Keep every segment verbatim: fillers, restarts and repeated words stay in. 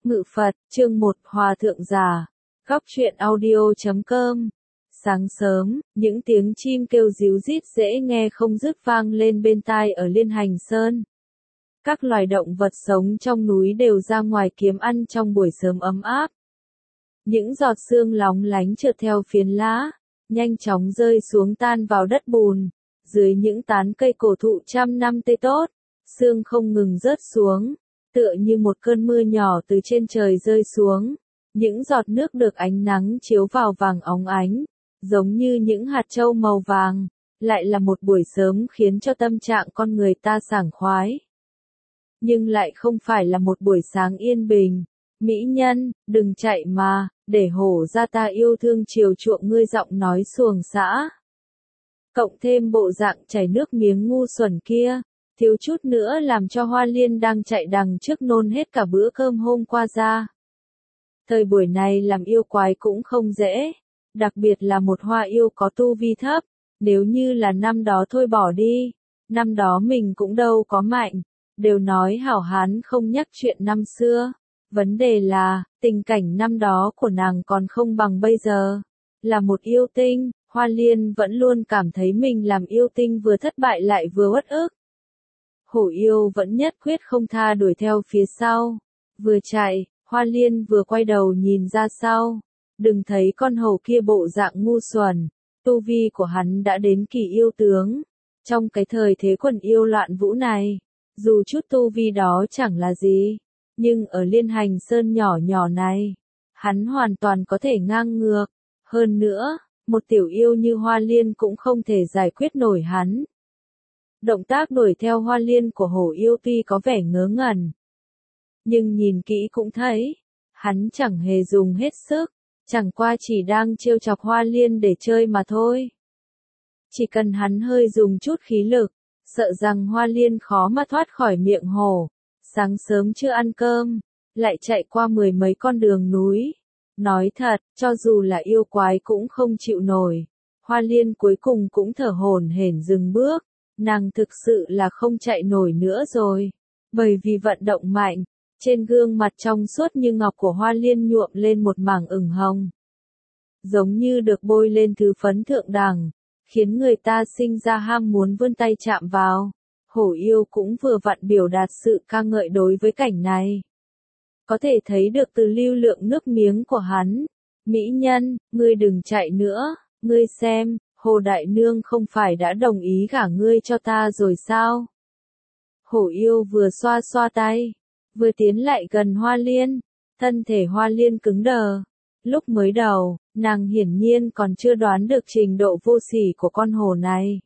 Ngự Phật, chương một, Hòa Thượng Già. Góc truyện audio chấm com. Sáng sớm, những tiếng chim kêu ríu rít dễ nghe không dứt vang lên bên tai ở Liên Hành Sơn. Các loài động vật sống trong núi đều ra ngoài kiếm ăn trong buổi sớm ấm áp. Những giọt sương lóng lánh trượt theo phiến lá, nhanh chóng rơi xuống tan vào đất bùn. Dưới những tán cây cổ thụ trăm năm tươi tốt, sương không ngừng rớt xuống, tựa như một cơn mưa nhỏ từ trên trời rơi xuống. Những giọt nước được ánh nắng chiếu vào vàng óng ánh, giống như những hạt châu màu vàng, lại là một buổi sớm khiến cho tâm trạng con người ta sảng khoái. Nhưng lại không phải là một buổi sáng yên bình. Mỹ nhân, đừng chạy mà, để hổ ra ta yêu thương chiều chuộng ngươi, giọng nói xuồng xã. Cộng thêm bộ dạng chảy nước miếng ngu xuẩn kia, thiếu chút nữa làm cho Hoa Liên đang chạy đằng trước nôn hết cả bữa cơm hôm qua ra. Thời buổi này làm yêu quái cũng không dễ, đặc biệt là một hoa yêu có tu vi thấp, nếu như là năm đó thôi bỏ đi, năm đó mình cũng đâu có mạnh, đều nói hảo hán không nhắc chuyện năm xưa, vấn đề là, tình cảnh năm đó của nàng còn không bằng bây giờ, là một yêu tinh, Hoa Liên vẫn luôn cảm thấy mình làm yêu tinh vừa thất bại lại vừa uất ức. Hổ yêu vẫn nhất quyết không tha đuổi theo phía sau, vừa chạy, Hoa Liên vừa quay đầu nhìn ra sau, đừng thấy con hổ kia bộ dạng ngu xuẩn, tu vi của hắn đã đến kỳ yêu tướng. Trong cái thời thế quần yêu loạn vũ này, dù chút tu vi đó chẳng là gì, nhưng ở Liên Hành Sơn nhỏ nhỏ này, hắn hoàn toàn có thể ngang ngược. Hơn nữa, một tiểu yêu như Hoa Liên cũng không thể giải quyết nổi hắn. Động tác đuổi theo Hoa Liên của hổ yêu tuy có vẻ ngớ ngẩn, nhưng nhìn kỹ cũng thấy, hắn chẳng hề dùng hết sức, chẳng qua chỉ đang trêu chọc Hoa Liên để chơi mà thôi. Chỉ cần hắn hơi dùng chút khí lực, sợ rằng Hoa Liên khó mà thoát khỏi miệng hổ. Sáng sớm chưa ăn cơm, lại chạy qua mười mấy con đường núi. Nói thật, cho dù là yêu quái cũng không chịu nổi. Hoa Liên cuối cùng cũng thở hổn hển dừng bước, nàng thực sự là không chạy nổi nữa rồi. Bởi vì vận động mạnh, trên gương mặt trong suốt như ngọc của Hoa Liên nhuộm lên một mảng ửng hồng. Giống như được bôi lên thứ phấn thượng đẳng, khiến người ta sinh ra ham muốn vươn tay chạm vào. Hổ yêu cũng vừa vặn biểu đạt sự ca ngợi đối với cảnh này. Có thể thấy được từ lưu lượng nước miếng của hắn. Mỹ nhân, ngươi đừng chạy nữa, ngươi xem, Hồ Đại Nương không phải đã đồng ý gả ngươi cho ta rồi sao? Hổ yêu vừa xoa xoa tay, vừa tiến lại gần Hoa Liên, thân thể Hoa Liên cứng đờ. Lúc mới đầu, nàng hiển nhiên còn chưa đoán được trình độ vô sỉ của con hổ này.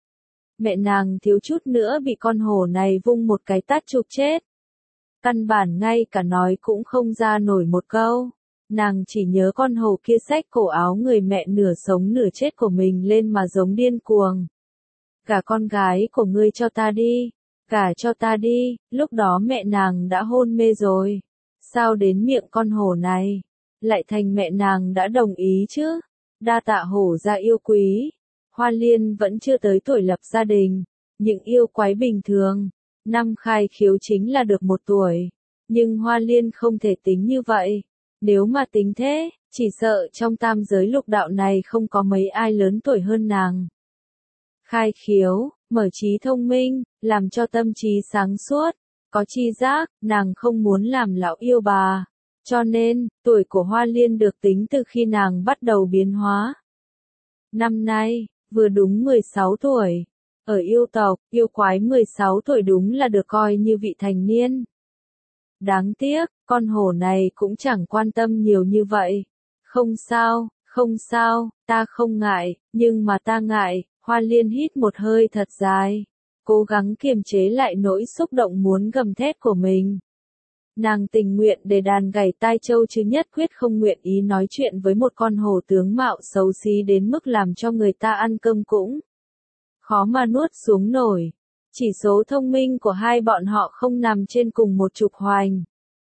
Mẹ nàng thiếu chút nữa bị con hổ này vung một cái tát chụp chết. Căn bản ngay cả nói cũng không ra nổi một câu. Nàng chỉ nhớ con hổ kia xách cổ áo người mẹ nửa sống nửa chết của mình lên mà giống điên cuồng. Cả con gái của ngươi cho ta đi, cả cho ta đi, lúc đó mẹ nàng đã hôn mê rồi. Sao đến miệng con hổ này, lại thành mẹ nàng đã đồng ý chứ? Đa tạ hổ gia yêu quý. Hoa Liên vẫn chưa tới tuổi lập gia đình, những yêu quái bình thường, năm khai khiếu chính là được một tuổi, nhưng Hoa Liên không thể tính như vậy, nếu mà tính thế, chỉ sợ trong tam giới lục đạo này không có mấy ai lớn tuổi hơn nàng. Khai khiếu, mở trí thông minh, làm cho tâm trí sáng suốt, có tri giác, nàng không muốn làm lão yêu bà, cho nên, tuổi của Hoa Liên được tính từ khi nàng bắt đầu biến hóa. Năm nay, vừa đúng mười sáu tuổi. Ở yêu tộc, yêu quái mười sáu tuổi đúng là được coi như vị thành niên. Đáng tiếc, con hổ này cũng chẳng quan tâm nhiều như vậy. Không sao, không sao, ta không ngại, nhưng mà ta ngại. Hoa Liên hít một hơi thật dài, cố gắng kiềm chế lại nỗi xúc động muốn gầm thét của mình. Nàng tình nguyện để đàn gảy tai châu chứ nhất quyết không nguyện ý nói chuyện với một con hổ tướng mạo xấu xí đến mức làm cho người ta ăn cơm cũng khó mà nuốt xuống nổi. Chỉ số thông minh của hai bọn họ không nằm trên cùng một trục hoành.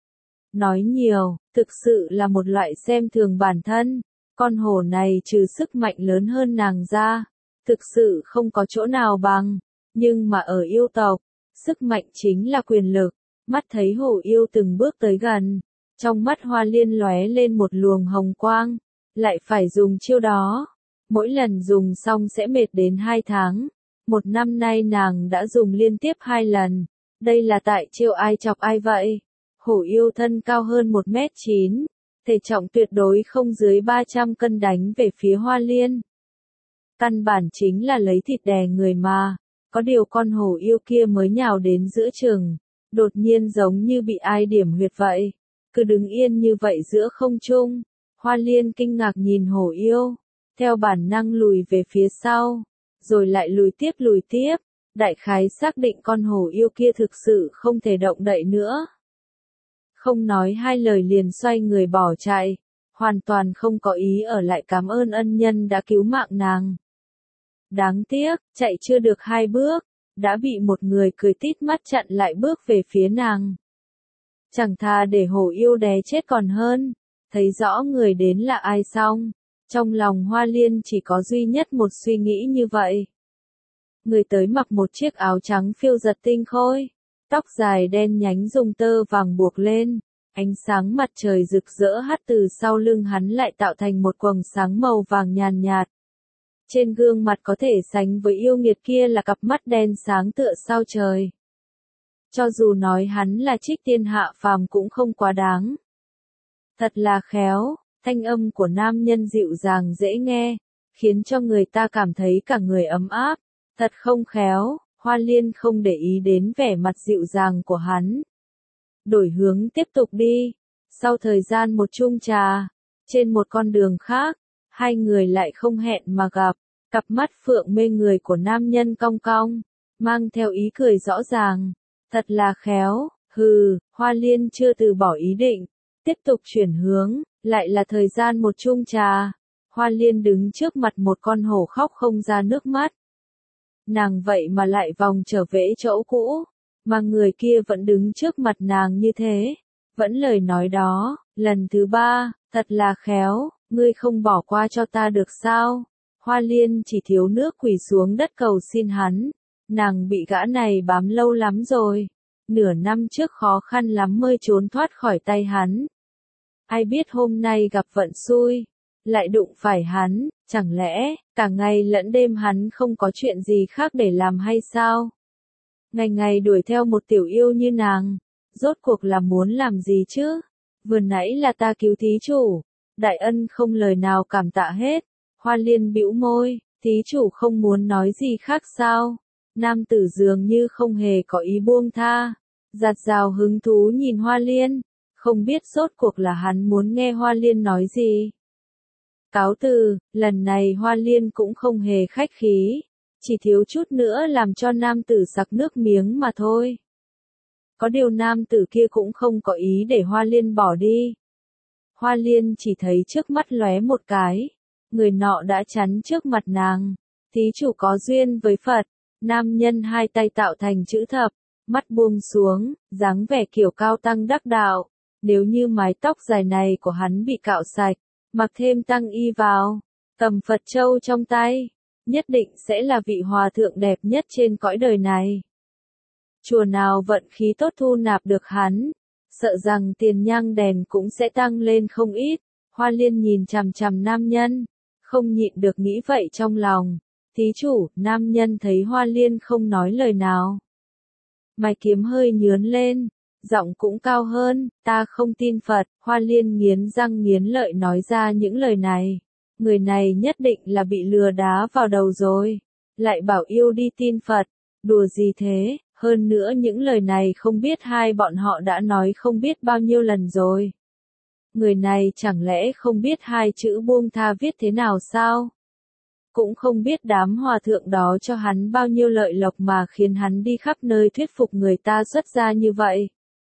Nói nhiều, thực sự là một loại xem thường bản thân. Con hổ này trừ sức mạnh lớn hơn nàng ra, thực sự không có chỗ nào bằng. Nhưng mà ở yêu tộc, sức mạnh chính là quyền lực. Mắt thấy hổ yêu từng bước tới gần, Trong mắt Hoa Liên lóe lên một luồng hồng quang, lại phải dùng chiêu đó. Mỗi lần dùng xong sẽ mệt đến hai tháng. Một năm nay nàng đã dùng liên tiếp hai lần. Đây là tại chiêu ai chọc ai vậy? Hổ yêu thân cao hơn một mét chín, thể trọng tuyệt đối không dưới ba trăm cân đánh về phía Hoa Liên. Căn bản chính là lấy thịt đè người mà. Có điều con hổ yêu kia mới nhào đến giữa chừng, đột nhiên giống như bị ai điểm huyệt vậy. Cứ đứng yên như vậy giữa không trung. Hoa Liên kinh ngạc nhìn hổ yêu, theo bản năng lùi về phía sau, rồi lại lùi tiếp lùi tiếp, đại khái xác định con hổ yêu kia thực sự không thể động đậy nữa. Không nói hai lời liền xoay người bỏ chạy, hoàn toàn không có ý ở lại cảm ơn ân nhân đã cứu mạng nàng. Đáng tiếc, chạy chưa được hai bước, đã bị một người cười tít mắt chặn lại bước về phía nàng. Chẳng thà để hổ yêu đè chết còn hơn. Thấy rõ người đến là ai xong, trong lòng Hoa Liên chỉ có duy nhất một suy nghĩ như vậy. Người tới mặc một chiếc áo trắng phiêu giật tinh khôi, tóc dài đen nhánh dùng tơ vàng buộc lên, ánh sáng mặt trời rực rỡ hắt từ sau lưng hắn lại tạo thành một quầng sáng màu vàng nhàn nhạt. Trên gương mặt có thể sánh với yêu nghiệt kia là cặp mắt đen sáng tựa sao trời. Cho dù nói hắn là trích tiên hạ phàm cũng không quá đáng. Thật là khéo, thanh âm của nam nhân dịu dàng dễ nghe, khiến cho người ta cảm thấy cả người ấm áp. Thật không khéo, Hoa Liên không để ý đến vẻ mặt dịu dàng của hắn. Đổi hướng tiếp tục đi. Sau thời gian một chung trà, trên một con đường khác, hai người lại không hẹn mà gặp. Cặp mắt phượng mê người của nam nhân cong cong, mang theo ý cười rõ ràng. Thật là khéo, hừ, Hoa Liên chưa từ bỏ ý định. Tiếp tục chuyển hướng, lại là thời gian một chung trà. Hoa Liên đứng trước mặt một con hổ khóc không ra nước mắt. Nàng vậy mà lại vòng trở về chỗ cũ, mà người kia vẫn đứng trước mặt nàng như thế. Vẫn lời nói đó, lần thứ ba, thật là khéo, ngươi không bỏ qua cho ta được sao? Hoa Liên chỉ thiếu nước quỳ xuống đất cầu xin hắn. Nàng bị gã này bám lâu lắm rồi. Nửa năm trước khó khăn lắm mới trốn thoát khỏi tay hắn. Ai biết hôm nay gặp vận xui, lại đụng phải hắn, chẳng lẽ, cả ngày lẫn đêm hắn không có chuyện gì khác để làm hay sao? Ngày ngày đuổi theo một tiểu yêu như nàng, rốt cuộc là muốn làm gì chứ? Vừa nãy là ta cứu thí chủ, đại ân không lời nào cảm tạ hết. Hoa Liên bĩu môi, thí chủ không muốn nói gì khác sao? Nam tử dường như không hề có ý buông tha, giạt rào hứng thú nhìn Hoa Liên, không biết rốt cuộc là hắn muốn nghe Hoa Liên nói gì. Cáo từ, lần này Hoa Liên cũng không hề khách khí, chỉ thiếu chút nữa làm cho nam tử sặc nước miếng mà thôi. Có điều nam tử kia cũng không có ý để Hoa Liên bỏ đi. Hoa Liên chỉ thấy trước mắt lóe một cái, người nọ đã chắn trước mặt nàng. Thí chủ có duyên với Phật. Nam nhân hai tay tạo thành chữ thập, mắt buông xuống, dáng vẻ kiểu cao tăng đắc đạo. Nếu như mái tóc dài này của hắn bị cạo sạch, mặc thêm tăng y vào, cầm Phật châu trong tay, nhất định sẽ là vị hòa thượng đẹp nhất trên cõi đời này. Chùa nào vận khí tốt thu nạp được hắn, sợ rằng tiền nhang đèn cũng sẽ tăng lên không ít. Hoa Liên nhìn chằm chằm nam nhân, không nhịn được nghĩ vậy trong lòng. Thí chủ, nam nhân thấy Hoa Liên không nói lời nào. Mày kiếm hơi nhướn lên, giọng cũng cao hơn, ta không tin Phật. Hoa Liên nghiến răng nghiến lợi nói ra những lời này. Người này nhất định là bị lừa đá vào đầu rồi. Lại bảo yêu đi tin Phật, đùa gì thế, hơn nữa những lời này không biết hai bọn họ đã nói không biết bao nhiêu lần rồi. Người này chẳng lẽ không biết hai chữ buông tha viết thế nào sao? Cũng không biết đám hòa thượng đó cho hắn bao nhiêu lợi lộc mà khiến hắn đi khắp nơi thuyết phục người ta xuất gia như vậy.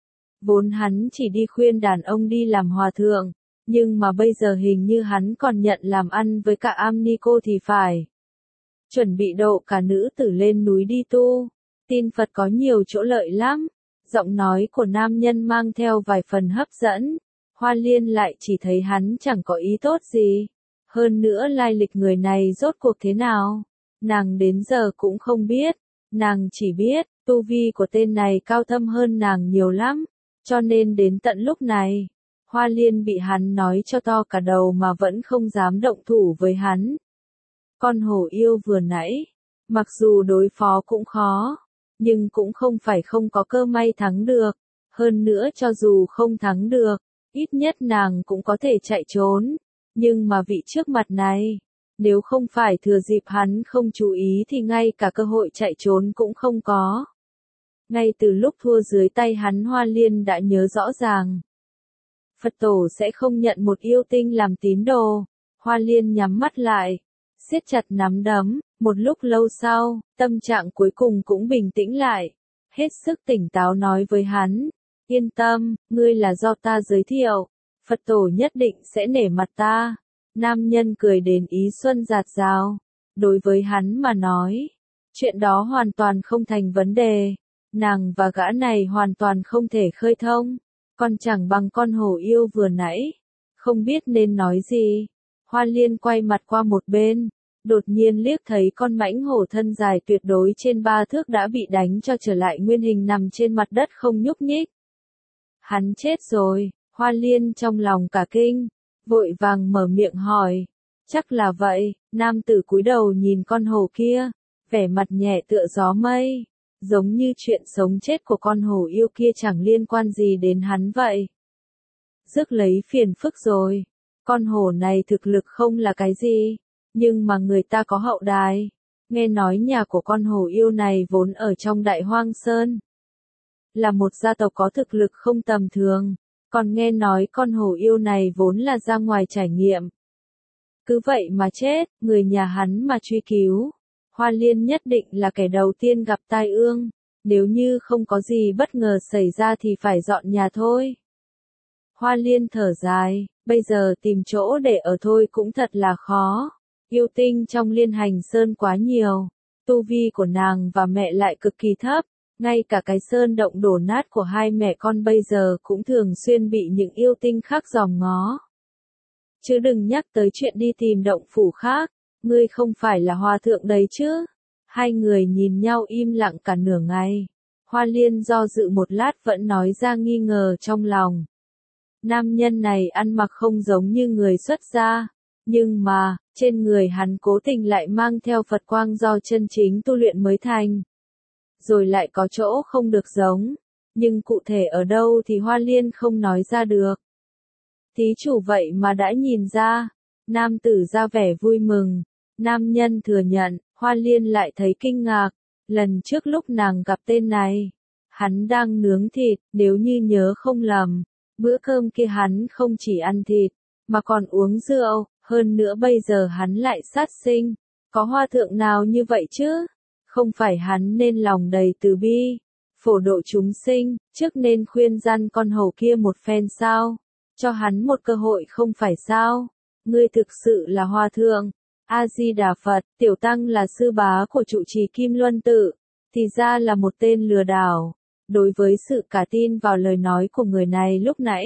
Vốn hắn chỉ đi khuyên đàn ông đi làm hòa thượng, nhưng mà bây giờ hình như hắn còn nhận làm ăn với cả am ni cô thì phải. Chuẩn bị độ cả nữ tử lên núi đi tu, tin Phật có nhiều chỗ lợi lắm. Giọng nói của nam nhân mang theo vài phần hấp dẫn. Hoa Liên lại chỉ thấy hắn chẳng có ý tốt gì. Hơn nữa lai lịch người này rốt cuộc thế nào, nàng đến giờ cũng không biết. Nàng chỉ biết, tu vi của tên này cao thâm hơn nàng nhiều lắm, cho nên đến tận lúc này, Hoa Liên bị hắn nói cho to cả đầu mà vẫn không dám động thủ với hắn. Con hổ yêu vừa nãy, mặc dù đối phó cũng khó, nhưng cũng không phải không có cơ may thắng được. Hơn nữa cho dù không thắng được, ít nhất nàng cũng có thể chạy trốn. Nhưng mà vị trước mặt này, nếu không phải thừa dịp hắn không chú ý thì ngay cả cơ hội chạy trốn cũng không có. Ngay từ lúc thua dưới tay hắn, Hoa Liên đã nhớ rõ ràng. Phật tổ sẽ không nhận một yêu tinh làm tín đồ. Hoa Liên nhắm mắt lại, siết chặt nắm đấm, một lúc lâu sau, tâm trạng cuối cùng cũng bình tĩnh lại. Hết sức tỉnh táo nói với hắn, yên tâm, ngươi là do ta giới thiệu, Phật tổ nhất định sẽ nể mặt ta. Nam nhân cười đến ý xuân dạt dào. Đối với hắn mà nói, chuyện đó hoàn toàn không thành vấn đề. Nàng và gã này hoàn toàn không thể khơi thông. Còn chẳng bằng con hổ yêu vừa nãy. Không biết nên nói gì. Hoa Liên quay mặt qua một bên. Đột nhiên liếc thấy con mãnh hổ thân dài tuyệt đối trên ba thước đã bị đánh cho trở lại nguyên hình nằm trên mặt đất không nhúc nhích. Hắn chết rồi. Hoa Liên trong lòng cả kinh. Vội vàng mở miệng hỏi. Chắc là vậy. Nam tử cúi đầu nhìn con hổ kia. Vẻ mặt nhẹ tựa gió mây. Giống như chuyện sống chết của con hổ yêu kia chẳng liên quan gì đến hắn vậy. Rước lấy phiền phức rồi. Con hổ này thực lực không là cái gì. Nhưng mà người ta có hậu đài. Nghe nói nhà của con hổ yêu này vốn ở trong Đại Hoang Sơn. Là một gia tộc có thực lực không tầm thường. Còn nghe nói con hổ yêu này vốn là ra ngoài trải nghiệm. Cứ vậy mà chết, người nhà hắn mà truy cứu. Hoa Liên nhất định là kẻ đầu tiên gặp tai ương. Nếu như không có gì bất ngờ xảy ra thì phải dọn nhà thôi. Hoa Liên thở dài, bây giờ tìm chỗ để ở thôi cũng thật là khó. Yêu tinh trong Liên Hành Sơn quá nhiều. Tu vi của nàng và mẹ lại cực kỳ thấp. Ngay cả cái sơn động đổ nát của hai mẹ con bây giờ cũng thường xuyên bị những yêu tinh khác dòm ngó. Chứ đừng nhắc tới chuyện đi tìm động phủ khác. Ngươi không phải là hòa thượng đấy chứ? Hai người nhìn nhau im lặng cả nửa ngày. Hoa Liên do dự một lát vẫn nói ra nghi ngờ trong lòng. Nam nhân này ăn mặc không giống như người xuất gia. Nhưng mà, trên người hắn cố tình lại mang theo Phật quang do chân chính tu luyện mới thành. Rồi lại có chỗ không được giống. Nhưng cụ thể ở đâu thì Hoa Liên không nói ra được. Thí chủ vậy mà đã nhìn ra. Nam tử ra vẻ vui mừng. Nam nhân thừa nhận, Hoa Liên lại thấy kinh ngạc. Lần trước lúc nàng gặp tên này, hắn đang nướng thịt, nếu như nhớ không lầm. Bữa cơm kia hắn không chỉ ăn thịt, mà còn uống rượu. Hơn nữa bây giờ hắn lại sát sinh. Có hòa thượng nào như vậy chứ? Không phải hắn nên lòng đầy từ bi, phổ độ chúng sinh, trước nên khuyên răn con hầu kia một phen sao? Cho hắn một cơ hội không phải sao? Ngươi thực sự là hòa thượng. A-di-đà Phật, tiểu tăng là sư bá của trụ trì Kim Luân Tự. Thì ra là một tên lừa đảo. Đối với sự cả tin vào lời nói của người này lúc nãy,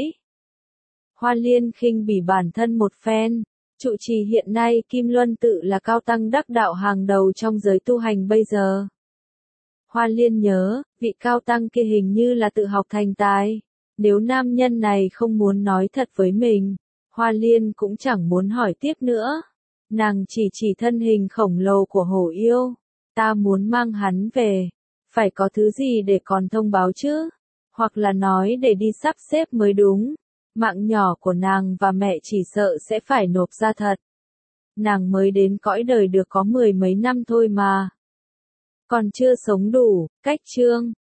Hoa Liên khinh bỉ bản thân một phen. Trụ trì hiện nay Kim Luân Tự là cao tăng đắc đạo hàng đầu trong giới tu hành bây giờ. Hoa Liên nhớ, vị cao tăng kia hình như là tự học thành tài. Nếu nam nhân này không muốn nói thật với mình, Hoa Liên cũng chẳng muốn hỏi tiếp nữa. Nàng chỉ chỉ thân hình khổng lồ của hổ yêu. Ta muốn mang hắn về. Phải có thứ gì để còn thông báo chứ? Hoặc là nói để đi sắp xếp mới đúng. Mạng nhỏ của nàng và mẹ chỉ sợ sẽ phải nộp ra thật. Nàng mới đến cõi đời được có mười mấy năm thôi mà. Còn chưa sống đủ, cách chương.